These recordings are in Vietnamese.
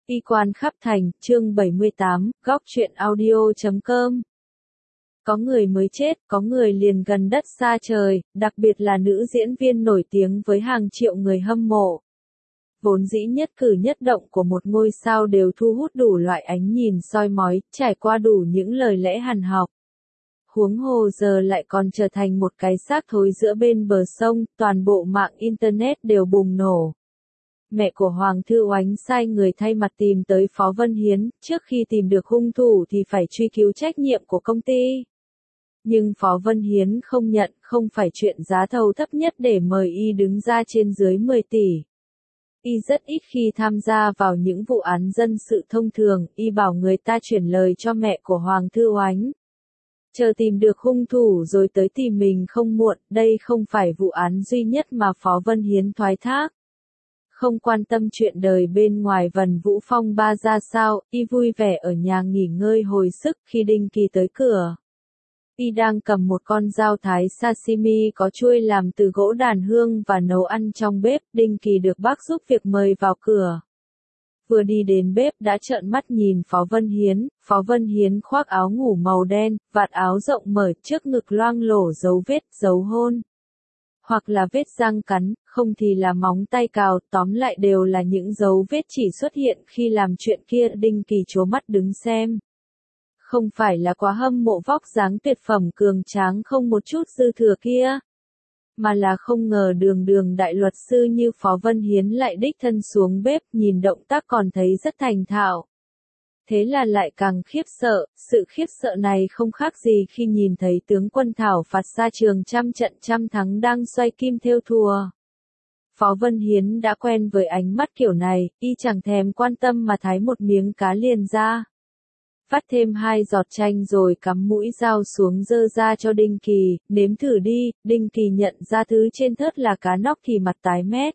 Y quan khắp thành, chương 78, góc truyện audio.com. Có người mới chết, có người liền gần đất xa trời, đặc biệt là nữ diễn viên nổi tiếng với hàng triệu người hâm mộ. Vốn dĩ nhất cử nhất động của một ngôi sao đều thu hút đủ loại ánh nhìn soi mói, trải qua đủ những lời lẽ hằn học. Huống hồ giờ lại còn trở thành một cái xác thối giữa bên bờ sông, toàn bộ mạng Internet đều bùng nổ. Mẹ của Hoàng Thư Oánh sai người thay mặt tìm tới Phó Vân Hiến, trước khi tìm được hung thủ thì phải truy cứu trách nhiệm của công ty. Nhưng Phó Vân Hiến không nhận, không phải chuyện giá thầu thấp nhất để mời y đứng ra trên dưới 10 tỷ. Y rất ít khi tham gia vào những vụ án dân sự thông thường, y bảo người ta chuyển lời cho mẹ của Hoàng Thư Oánh. Chờ tìm được hung thủ rồi tới tìm mình không muộn, đây không phải vụ án duy nhất mà Phó Vân Hiến thoái thác. Không quan tâm chuyện đời bên ngoài Vân Vũ Phong ba ra sao, y vui vẻ ở nhà nghỉ ngơi hồi sức khi Đinh Kỳ tới cửa. Y đang cầm một con dao thái sashimi có chuôi làm từ gỗ đàn hương và nấu ăn trong bếp, Đinh Kỳ được bác giúp việc mời vào cửa. Vừa đi đến bếp đã trợn mắt nhìn Phó Vân Hiến khoác áo ngủ màu đen, vạt áo rộng mở, trước ngực loang lổ dấu vết, dấu hôn. Hoặc là vết răng cắn, không thì là móng tay cào, tóm lại đều là những dấu vết chỉ xuất hiện khi làm chuyện kia. Đinh Kỳ trố mắt đứng xem. Không phải là quá hâm mộ vóc dáng tuyệt phẩm cường tráng không một chút dư thừa kia, mà là không ngờ đường đại luật sư như Phó Vân Hiến lại đích thân xuống bếp, nhìn động tác còn thấy rất thành thạo. Thế là lại càng khiếp sợ, sự khiếp sợ này không khác gì khi nhìn thấy tướng quân thảo phạt xa trường trăm trận trăm thắng đang xoay kim thêu thùa. Phó Vân Hiến đã quen với ánh mắt kiểu này, y chẳng thèm quan tâm mà thái một miếng cá liền ra. Vắt thêm 2 giọt chanh rồi cắm mũi dao xuống dơ ra cho Đinh Kỳ, nếm thử đi. Đinh Kỳ nhận ra thứ trên thớt là cá nóc thì mặt tái mét.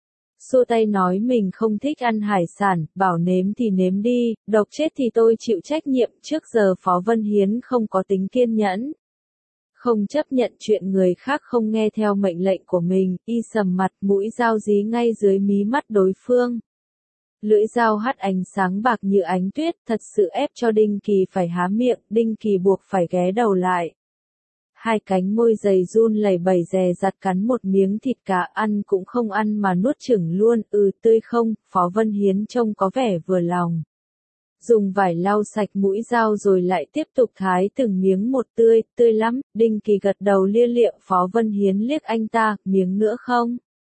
Xua tay nói mình không thích ăn hải sản, bảo nếm thì nếm đi, độc chết thì tôi chịu trách nhiệm. Trước giờ Phó Vân Hiến không có tính kiên nhẫn, không chấp nhận chuyện người khác không nghe theo mệnh lệnh của mình, y sầm mặt, mũi dao dí ngay dưới mí mắt đối phương. Lưỡi dao hắt ánh sáng bạc như ánh tuyết, thật sự ép cho Đinh Kỳ phải há miệng, Đinh Kỳ buộc phải ghé đầu lại. Hai cánh môi dày run lẩy bẩy dè dặt cắn một miếng thịt cá, ăn cũng không ăn mà nuốt chửng luôn. Tươi không? Phó Vân Hiến trông có vẻ vừa lòng. Dùng vải lau sạch mũi dao rồi lại tiếp tục thái từng miếng một. Tươi lắm. Đinh Kỳ gật đầu lia lịa. Phó Vân Hiến liếc anh ta, miếng nữa không?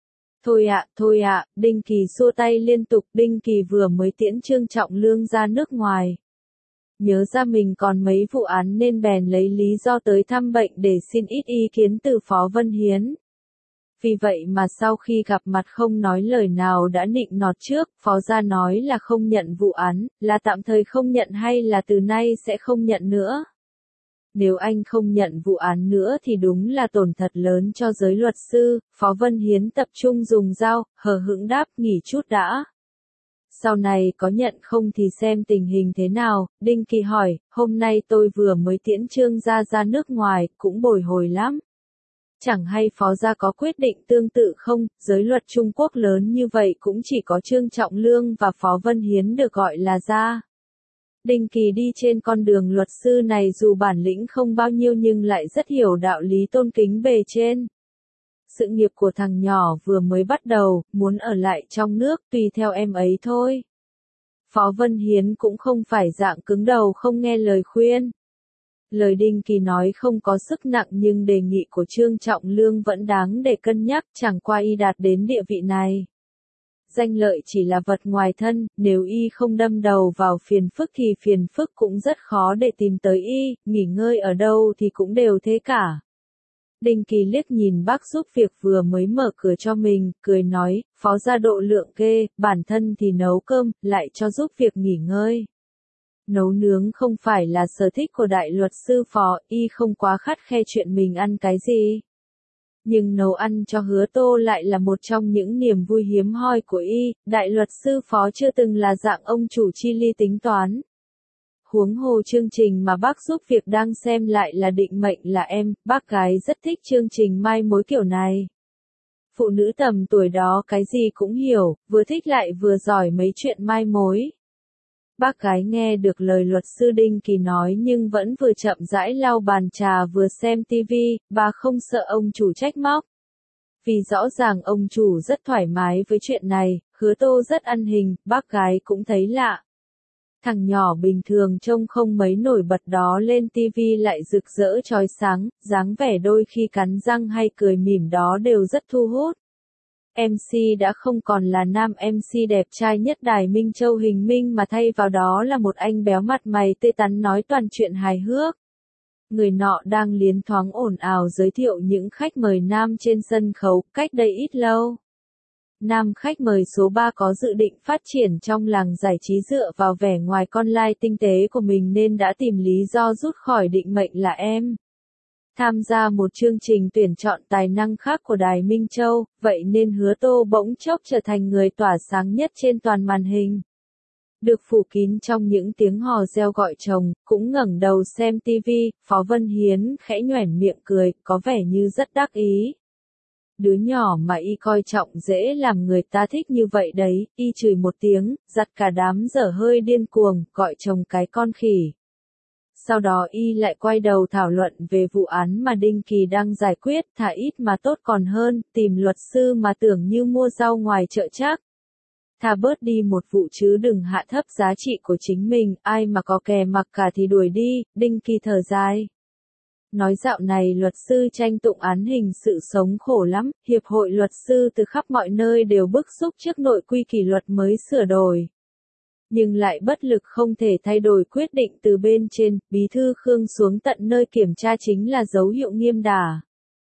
Thôi ạ, Đinh Kỳ xua tay liên tục. Đinh Kỳ vừa mới tiễn Trương Trọng Lương ra nước ngoài. Nhớ ra mình còn mấy vụ án nên bèn lấy lý do tới thăm bệnh để xin ít ý kiến từ Phó Vân Hiến. Vì vậy mà sau khi gặp mặt không nói lời nào đã nịnh nọt trước. Phó gia nói là không nhận vụ án, là tạm thời không nhận hay là từ nay sẽ không nhận nữa? Nếu anh không nhận vụ án nữa thì đúng là tổn thật lớn cho giới luật sư. Phó Vân Hiến tập trung dùng dao, hờ hững đáp, nghỉ chút đã. Sau này có nhận không thì xem tình hình thế nào. Đinh Kỳ hỏi, hôm nay tôi vừa mới tiễn Trương gia ra nước ngoài, cũng bồi hồi lắm. Chẳng hay Phó gia có quyết định tương tự không? Giới luật Trung Quốc lớn như vậy cũng chỉ có Trương Trọng Lương và Phó Vân Hiến được gọi là gia. Đinh Kỳ đi trên con đường luật sư này dù bản lĩnh không bao nhiêu nhưng lại rất hiểu đạo lý tôn kính bề trên. Sự nghiệp của thằng nhỏ vừa mới bắt đầu, muốn ở lại trong nước, tùy theo em ấy thôi. Phó Vân Hiến cũng không phải dạng cứng đầu không nghe lời khuyên. Lời Đinh Kỳ nói không có sức nặng nhưng đề nghị của Trương Trọng Lương vẫn đáng để cân nhắc, chẳng qua y đạt đến địa vị này. Danh lợi chỉ là vật ngoài thân, nếu y không đâm đầu vào phiền phức thì phiền phức cũng rất khó để tìm tới y, nghỉ ngơi ở đâu thì cũng đều thế cả. Đinh Kỳ liếc nhìn bác giúp việc vừa mới mở cửa cho mình, cười nói, Phó gia độ lượng ghê, bản thân thì nấu cơm, lại cho giúp việc nghỉ ngơi. Nấu nướng không phải là sở thích của đại luật sư Phó, y không quá khắt khe chuyện mình ăn cái gì. Nhưng nấu ăn cho Hứa Tô lại là một trong những niềm vui hiếm hoi của y, đại luật sư Phó chưa từng là dạng ông chủ chi ly tính toán. Huống hồ chương trình mà bác giúp việc đang xem lại là Định Mệnh là Em, bác gái rất thích chương trình mai mối kiểu này. Phụ nữ tầm tuổi đó cái gì cũng hiểu, vừa thích lại vừa giỏi mấy chuyện mai mối. Bác gái nghe được lời luật sư Đinh Kỳ nói nhưng vẫn vừa chậm rãi lau bàn trà vừa xem tivi, bà không sợ ông chủ trách móc. Vì rõ ràng ông chủ rất thoải mái với chuyện này, Hứa Tô rất ăn hình, bác gái cũng thấy lạ. Thằng nhỏ bình thường trông không mấy nổi bật đó lên tivi lại rực rỡ chói sáng, dáng vẻ đôi khi cắn răng hay cười mỉm đó đều rất thu hút. MC đã không còn là nam MC đẹp trai nhất đài Minh Châu Hình Minh mà thay vào đó là một anh béo mặt mày tươi tắn nói toàn chuyện hài hước. Người nọ đang liến thoáng ồn ào giới thiệu những khách mời nam trên sân khấu cách đây ít lâu. Nam khách mời số 3 có dự định phát triển trong làng giải trí dựa vào vẻ ngoài con lai tinh tế của mình nên đã tìm lý do rút khỏi định mệnh là em. Tham gia một chương trình tuyển chọn tài năng khác của Đài Minh Châu, vậy nên Hứa Tô bỗng chốc trở thành người tỏa sáng nhất trên toàn màn hình. Được phủ kín trong những tiếng hò reo gọi chồng, cũng ngẩng đầu xem tivi, Phó Vân Hiến khẽ nhoẻn miệng cười, có vẻ như rất đắc ý. Đứa nhỏ mà y coi trọng dễ làm người ta thích như vậy đấy, y chửi một tiếng, giặt cả đám dở hơi điên cuồng, gọi chồng cái con khỉ. Sau đó y lại quay đầu thảo luận về vụ án mà Đinh Kỳ đang giải quyết, thà ít mà tốt còn hơn, tìm luật sư mà tưởng như mua rau ngoài chợ chắc. Thà bớt đi một vụ chứ đừng hạ thấp giá trị của chính mình, ai mà có kè mặc cả thì đuổi đi, Đinh Kỳ thở dài. Nói dạo này luật sư tranh tụng án hình sự sống khổ lắm, hiệp hội luật sư từ khắp mọi nơi đều bức xúc trước nội quy kỷ luật mới sửa đổi. Nhưng lại bất lực không thể thay đổi quyết định từ bên trên, Bí thư Khương xuống tận nơi kiểm tra chính là dấu hiệu nghiêm đà.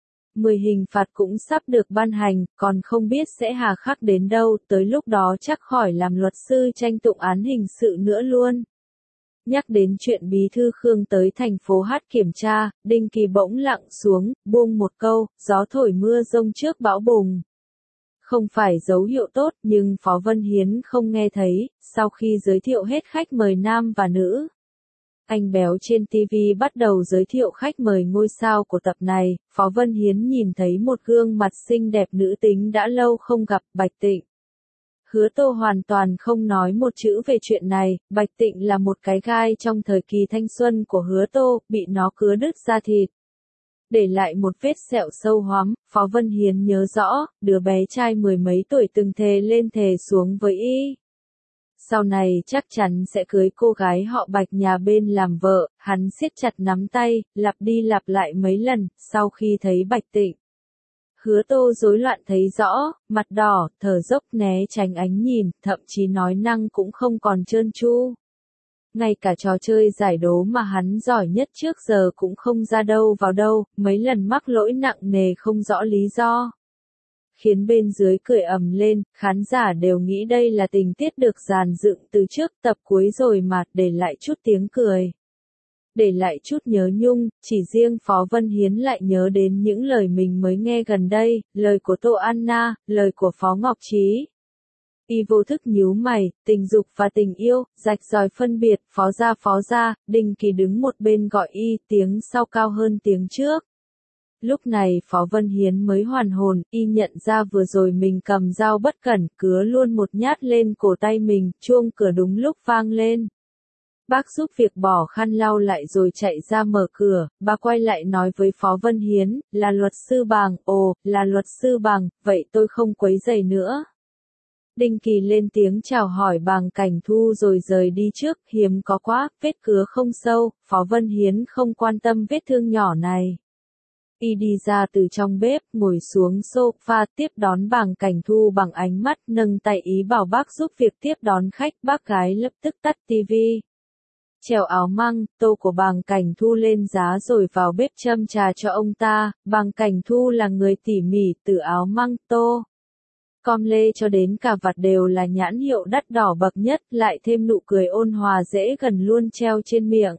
10 hình phạt cũng sắp được ban hành, còn không biết sẽ hà khắc đến đâu, tới lúc đó chắc khỏi làm luật sư tranh tụng án hình sự nữa luôn. Nhắc đến chuyện Bí thư Khương tới thành phố Hát kiểm tra, Đinh Kỳ bỗng lặng xuống, buông một câu, gió thổi mưa rông trước bão bùng. Không phải dấu hiệu tốt nhưng Phó Vân Hiến không nghe thấy, sau khi giới thiệu hết khách mời nam và nữ. Anh béo trên TV bắt đầu giới thiệu khách mời ngôi sao của tập này, Phó Vân Hiến nhìn thấy một gương mặt xinh đẹp nữ tính đã lâu không gặp, Bạch Tịnh. Hứa Tô hoàn toàn không nói một chữ về chuyện này, Bạch Tịnh là một cái gai trong thời kỳ thanh xuân của Hứa Tô, bị nó cứa đứt da thịt. Để lại một vết sẹo sâu hoắm, Phó Vân Hiến nhớ rõ, đứa bé trai mười mấy tuổi từng thề lên thề xuống với y. Sau này chắc chắn sẽ cưới cô gái họ Bạch nhà bên làm vợ, hắn siết chặt nắm tay, lặp đi lặp lại mấy lần, sau khi thấy Bạch Tịnh. Hứa Tô rối loạn thấy rõ, mặt đỏ, thở dốc né tránh ánh nhìn, thậm chí nói năng cũng không còn trơn tru. Ngay cả trò chơi giải đố mà hắn giỏi nhất trước giờ cũng không ra đâu vào đâu, mấy lần mắc lỗi nặng nề không rõ lý do. Khiến bên dưới cười ầm lên, khán giả đều nghĩ đây là tình tiết được dàn dựng từ trước tập cuối rồi mà, để lại chút tiếng cười. Để lại chút nhớ nhung, chỉ riêng Phó Vân Hiến lại nhớ đến những lời mình mới nghe gần đây, lời của Tô Anna, lời của Phó Ngọc Trí. Y vô thức nhíu mày, tình dục và tình yêu, rạch ròi phân biệt, phó gia, Đinh Kỳ đứng một bên gọi y, tiếng sau cao hơn tiếng trước. Lúc này Phó Vân Hiến mới hoàn hồn, y nhận ra vừa rồi mình cầm dao bất cẩn, cứa luôn một nhát lên cổ tay mình, chuông cửa đúng lúc vang lên. Bác giúp việc bỏ khăn lau lại rồi chạy ra mở cửa, bà quay lại nói với Phó Vân Hiến, là luật sư Bàng, ồ, là luật sư Bàng, vậy tôi không quấy rầy nữa. Đinh Kỳ lên tiếng chào hỏi Bàng Cảnh Thu rồi rời đi trước, hiếm có quá, vết cứa không sâu, Phó Vân Hiến không quan tâm vết thương nhỏ này. Y đi ra từ trong bếp, ngồi xuống sofa tiếp đón Bàng Cảnh Thu bằng ánh mắt nâng tay ý bảo bác giúp việc tiếp đón khách, bác gái lập tức tắt tivi. Treo áo măng, tô của Bàng Cảnh Thu lên giá rồi vào bếp châm trà cho ông ta, Bàng Cảnh Thu là người tỉ mỉ từ áo măng tô. Com lê cho đến cà vạt đều là nhãn hiệu đắt đỏ bậc nhất, lại thêm nụ cười ôn hòa dễ gần luôn treo trên miệng.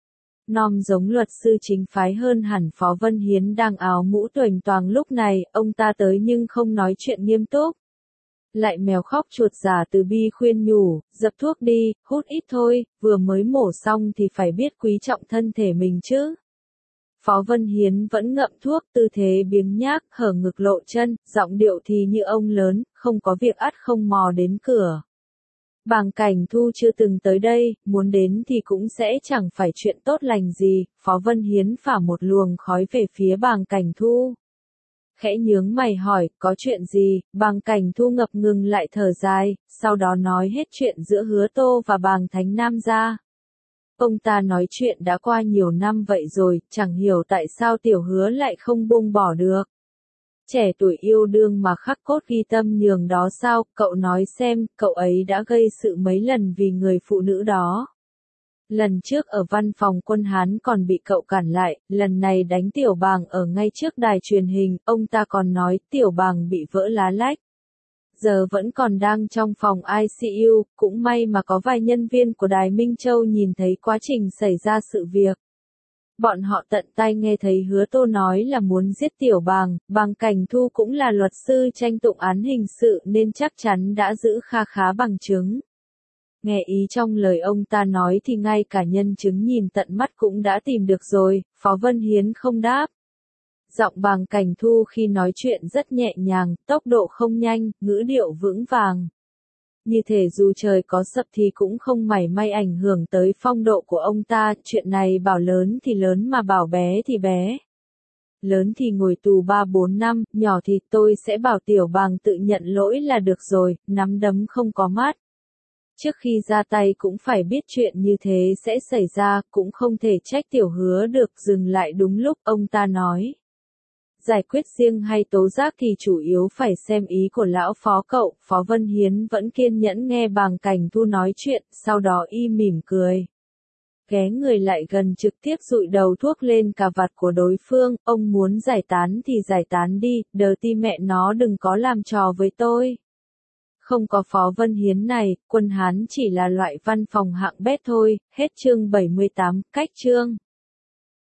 Nom giống luật sư chính phái hơn hẳn Phó Vân Hiến đang áo mũ tuềnh toàng lúc này, ông ta tới nhưng không nói chuyện nghiêm túc. Lại mèo khóc chuột giả từ bi khuyên nhủ, dập thuốc đi, hút ít thôi, vừa mới mổ xong thì phải biết quý trọng thân thể mình chứ. Phó Vân Hiến vẫn ngậm thuốc, tư thế biếng nhác, hở ngực lộ chân, giọng điệu thì như ông lớn, không có việc ắt không mò đến cửa. Bàng Cảnh Thu chưa từng tới đây, muốn đến thì cũng sẽ chẳng phải chuyện tốt lành gì, Phó Vân Hiến phả một luồng khói về phía Bàng Cảnh Thu. Khẽ nhướng mày hỏi, có chuyện gì, Bàng Cảnh Thu ngập ngừng lại thở dài, sau đó nói hết chuyện giữa Hứa Tô và Bàng Thánh Nam ra. Ông ta nói chuyện đã qua nhiều năm vậy rồi, chẳng hiểu tại sao Tiểu Hứa lại không buông bỏ được. Trẻ tuổi yêu đương mà khắc cốt ghi tâm nhường đó sao, cậu nói xem, cậu ấy đã gây sự mấy lần vì người phụ nữ đó. Lần trước ở văn phòng quân Hán còn bị cậu cản lại, lần này đánh Tiểu Bàng ở ngay trước đài truyền hình, ông ta còn nói Tiểu Bàng bị vỡ lá lách. Giờ vẫn còn đang trong phòng ICU, cũng may mà có vài nhân viên của Đài Minh Châu nhìn thấy quá trình xảy ra sự việc. Bọn họ tận tay nghe thấy Hứa Tô nói là muốn giết Tiểu Bàng, Bàng Cảnh Thu cũng là luật sư tranh tụng án hình sự nên chắc chắn đã giữ kha khá bằng chứng. Nghe ý trong lời ông ta nói thì ngay cả nhân chứng nhìn tận mắt cũng đã tìm được rồi, Phó Vân Hiến không đáp. Giọng Bàng Cảnh Thu khi nói chuyện rất nhẹ nhàng, tốc độ không nhanh, ngữ điệu vững vàng. Như thể dù trời có sập thì cũng không mảy may ảnh hưởng tới phong độ của ông ta, chuyện này bảo lớn thì lớn mà bảo bé thì bé. Lớn thì ngồi tù 3-4 năm, nhỏ thì tôi sẽ bảo Tiểu Bàng tự nhận lỗi là được rồi, nắm đấm không có mắt. Trước khi ra tay cũng phải biết chuyện như thế sẽ xảy ra, cũng không thể trách Tiểu Hứa được, dừng lại đúng lúc, ông ta nói. Giải quyết riêng hay tố giác thì chủ yếu phải xem ý của lão Phó cậu, Phó Vân Hiến vẫn kiên nhẫn nghe Bàng Cảnh Thu nói chuyện, sau đó mỉm cười. Ghé người lại gần trực tiếp dụi đầu thuốc lên cà vạt của đối phương, ông muốn giải tán thì giải tán đi, đờ ti mẹ nó đừng có làm trò với tôi. Không có Phó Vân Hiến này, quân Hán chỉ là loại văn phòng hạng bét thôi, hết chương 78, cách chương.